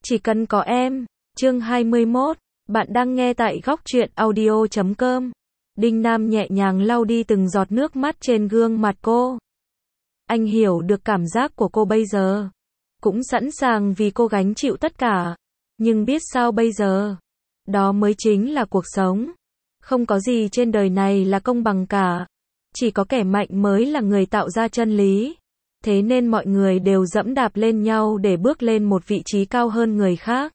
Chỉ cần có em. Chương 21. Bạn đang nghe tại góc truyện audio.com. Đinh Nam nhẹ nhàng lau đi từng giọt nước mắt trên gương mặt cô. Anh hiểu được cảm giác của cô bây giờ. Cũng sẵn sàng vì cô gánh chịu tất cả. Nhưng biết sao bây giờ? Đó mới chính là cuộc sống. Không có gì trên đời này là công bằng cả. Chỉ có kẻ mạnh mới là người tạo ra chân lý. Thế nên mọi người đều dẫm đạp lên nhau để bước lên một vị trí cao hơn người khác.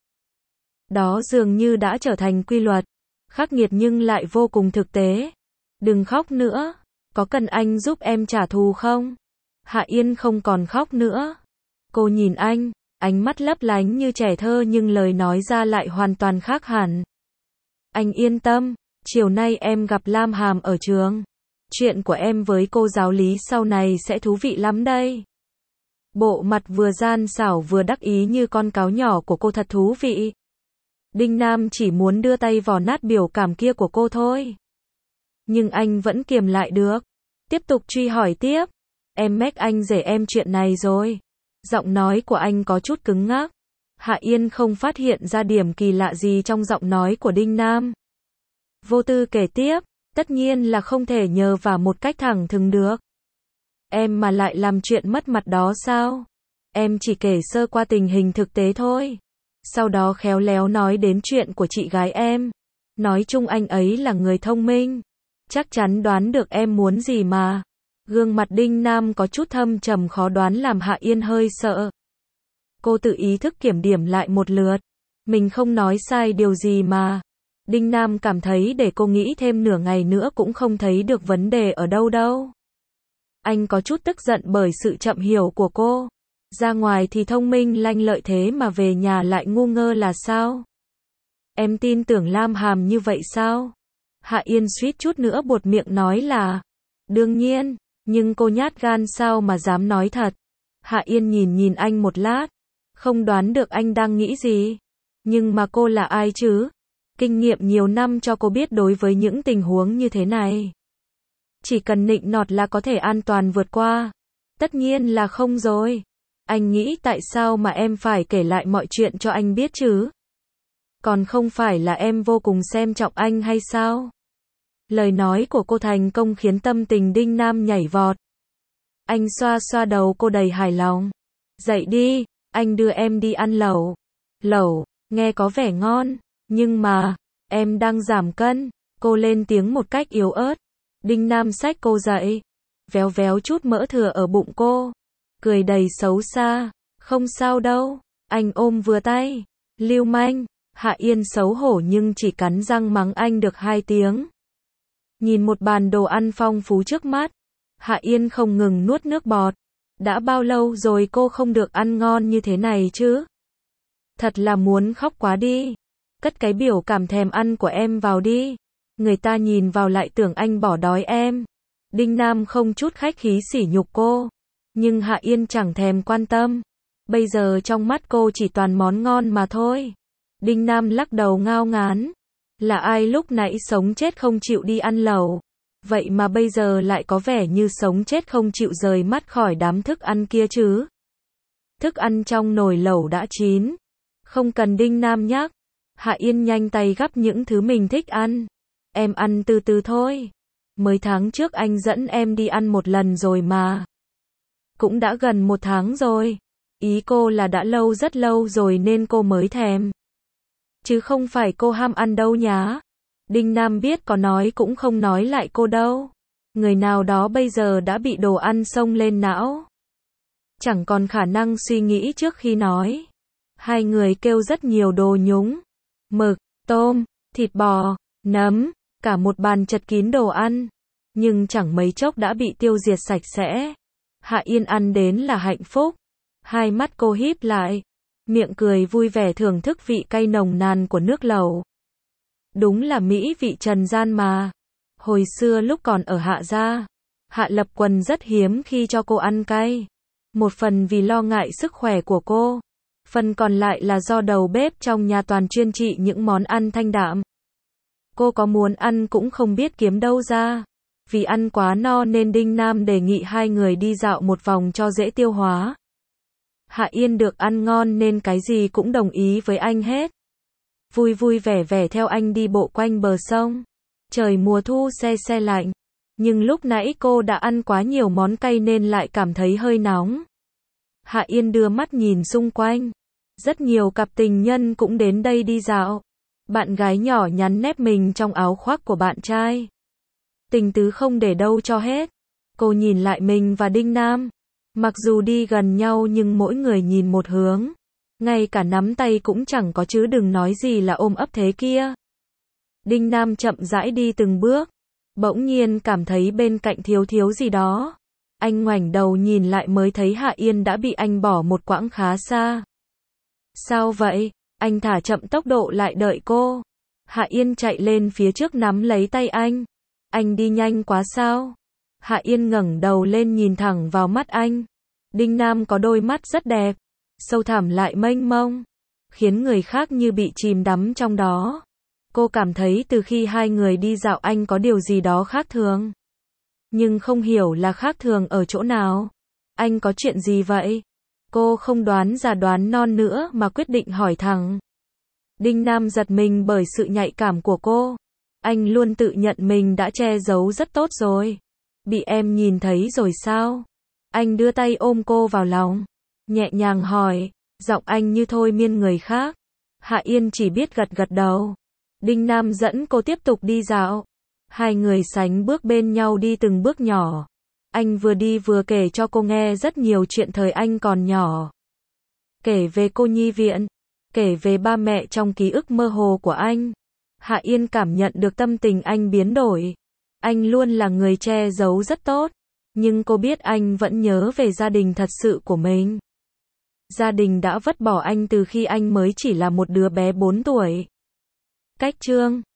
Đó dường như đã trở thành quy luật. Khắc nghiệt nhưng lại vô cùng thực tế. Đừng khóc nữa. Có cần anh giúp em trả thù không? Hạ Yên không còn khóc nữa. Cô nhìn anh, ánh mắt lấp lánh như trẻ thơ nhưng lời nói ra lại hoàn toàn khác hẳn. Anh yên tâm, chiều nay em gặp Lam Hàm ở trường. Chuyện của em với cô giáo lý sau này sẽ thú vị lắm đây. Bộ mặt vừa gian xảo vừa đắc ý như con cáo nhỏ của cô thật thú vị. Đinh Nam chỉ muốn đưa tay vò nát biểu cảm kia của cô thôi. Nhưng anh vẫn kiềm lại được. Tiếp tục truy hỏi tiếp. Em mách anh rể em chuyện này rồi. Giọng nói của anh có chút cứng ngắc. Hạ Yên không phát hiện ra điểm kỳ lạ gì trong giọng nói của Đinh Nam. Vô tư kể tiếp. Tất nhiên là không thể nhờ vả một cách thẳng thừng được. Em mà lại làm chuyện mất mặt đó sao? Em chỉ kể sơ qua tình hình thực tế thôi. Sau đó khéo léo nói đến chuyện của chị gái em. Nói chung anh ấy là người thông minh. Chắc chắn đoán được em muốn gì mà. Gương mặt Đinh Nam có chút thâm trầm khó đoán làm Hạ Yên hơi sợ. Cô tự ý thức kiểm điểm lại một lượt. Mình không nói sai điều gì mà. Đinh Nam cảm thấy để cô nghĩ thêm nửa ngày nữa cũng không thấy được vấn đề ở đâu đâu. Anh có chút tức giận bởi sự chậm hiểu của cô. Ra ngoài thì thông minh lanh lợi thế mà về nhà lại ngu ngơ là sao? Em tin tưởng Lam Hàm như vậy sao? Hạ Yên suýt chút nữa buột miệng nói là đương nhiên, nhưng cô nhát gan sao mà dám nói thật. Hạ Yên nhìn anh một lát, không đoán được anh đang nghĩ gì. Nhưng mà cô là ai chứ? Kinh nghiệm nhiều năm cho cô biết đối với những tình huống như thế này. Chỉ cần nịnh nọt là có thể an toàn vượt qua. Tất nhiên là không rồi. Anh nghĩ tại sao mà em phải kể lại mọi chuyện cho anh biết chứ? Còn không phải là em vô cùng xem trọng anh hay sao? Lời nói của cô thành công khiến tâm tình Đinh Nam nhảy vọt. Anh xoa xoa đầu cô đầy hài lòng. Dậy đi, anh đưa em đi ăn lẩu. Lẩu, nghe có vẻ ngon, nhưng mà, em đang giảm cân. Cô lên tiếng một cách yếu ớt. Đinh Nam xách cô dậy, véo véo chút mỡ thừa ở bụng cô. Cười đầy xấu xa, không sao đâu, anh ôm vừa tay. Lưu manh. Hạ Yên xấu hổ nhưng chỉ cắn răng mắng anh được 2 tiếng. Nhìn một bàn đồ ăn phong phú trước mắt, Hạ Yên không ngừng nuốt nước bọt. Đã bao lâu rồi cô không được ăn ngon như thế này chứ? Thật là muốn khóc quá đi. Cất cái biểu cảm thèm ăn của em vào đi. Người ta nhìn vào lại tưởng anh bỏ đói em. Đinh Nam không chút khách khí sỉ nhục cô. Nhưng Hạ Yên chẳng thèm quan tâm. Bây giờ trong mắt cô chỉ toàn món ngon mà thôi. Đinh Nam lắc đầu ngao ngán. Là ai lúc nãy sống chết không chịu đi ăn lẩu? Vậy mà bây giờ lại có vẻ như sống chết không chịu rời mắt khỏi đám thức ăn kia chứ? Thức ăn trong nồi lẩu đã chín. Không cần Đinh Nam nhắc. Hạ Yên nhanh tay gắp những thứ mình thích ăn. Em ăn từ từ thôi. Mới tháng trước anh dẫn em đi ăn một lần rồi mà. Cũng đã gần 1 tháng rồi. Ý cô là đã lâu rất lâu rồi nên cô mới thèm. Chứ không phải cô ham ăn đâu nhá. Đinh Nam biết có nói cũng không nói lại cô đâu. Người nào đó bây giờ đã bị đồ ăn xông lên não. Chẳng còn khả năng suy nghĩ trước khi nói. Hai người kêu rất nhiều đồ nhúng. Mực, tôm, thịt bò, nấm, cả một bàn chật kín đồ ăn. Nhưng chẳng mấy chốc đã bị tiêu diệt sạch sẽ. Hạ Yên ăn đến là hạnh phúc. Hai mắt cô híp lại. Miệng cười vui vẻ thưởng thức vị cay nồng nàn của nước lẩu. Đúng là mỹ vị trần gian mà. Hồi xưa lúc còn ở Hạ gia, Hạ Lập Quần rất hiếm khi cho cô ăn cay. Một phần vì lo ngại sức khỏe của cô. Phần còn lại là do đầu bếp trong nhà toàn chuyên trị những món ăn thanh đạm. Cô có muốn ăn cũng không biết kiếm đâu ra. Vì ăn quá no nên Đinh Nam đề nghị hai người đi dạo một vòng cho dễ tiêu hóa. Hạ Yên được ăn ngon nên cái gì cũng đồng ý với anh hết. Vui vui vẻ vẻ theo anh đi bộ quanh bờ sông. Trời mùa thu se lạnh. Nhưng lúc nãy cô đã ăn quá nhiều món cay nên lại cảm thấy hơi nóng. Hạ Yên đưa mắt nhìn xung quanh. Rất nhiều cặp tình nhân cũng đến đây đi dạo. Bạn gái nhỏ nhắn nép mình trong áo khoác của bạn trai. Tình tứ không để đâu cho hết. Cô nhìn lại mình và Đinh Nam. Mặc dù đi gần nhau nhưng mỗi người nhìn một hướng. Ngay cả nắm tay cũng chẳng có chứ đừng nói gì là ôm ấp thế kia. Đinh Nam chậm rãi đi từng bước. Bỗng nhiên cảm thấy bên cạnh thiếu gì đó. Anh ngoảnh đầu nhìn lại mới thấy Hạ Yên đã bị anh bỏ một quãng khá xa. Sao vậy? Anh thả chậm tốc độ lại đợi cô. Hạ Yên chạy lên phía trước nắm lấy tay anh. Anh đi nhanh quá sao? Hạ Yên ngẩng đầu lên nhìn thẳng vào mắt anh. Đinh Nam có đôi mắt rất đẹp, sâu thẳm lại mênh mông, khiến người khác như bị chìm đắm trong đó. Cô cảm thấy từ khi hai người đi dạo anh có điều gì đó khác thường. Nhưng không hiểu là khác thường ở chỗ nào. Anh có chuyện gì vậy? Cô không đoán già đoán non nữa mà quyết định hỏi thẳng. Đinh Nam giật mình bởi sự nhạy cảm của cô. Anh luôn tự nhận mình đã che giấu rất tốt rồi. Bị em nhìn thấy rồi sao? Anh đưa tay ôm cô vào lòng, nhẹ nhàng hỏi, giọng anh như thôi miên người khác. Hạ Yên chỉ biết gật đầu. Đinh Nam dẫn cô tiếp tục đi dạo. Hai người sánh bước bên nhau đi từng bước nhỏ. Anh vừa đi vừa kể cho cô nghe rất nhiều chuyện thời anh còn nhỏ. Kể về cô nhi viện, kể về ba mẹ trong ký ức mơ hồ của anh. Hạ Yên cảm nhận được tâm tình anh biến đổi. Anh luôn là người che giấu rất tốt. Nhưng cô biết anh vẫn nhớ về gia đình thật sự của mình. Gia đình đã vứt bỏ anh từ khi anh mới chỉ là một đứa bé 4 tuổi. Cách chương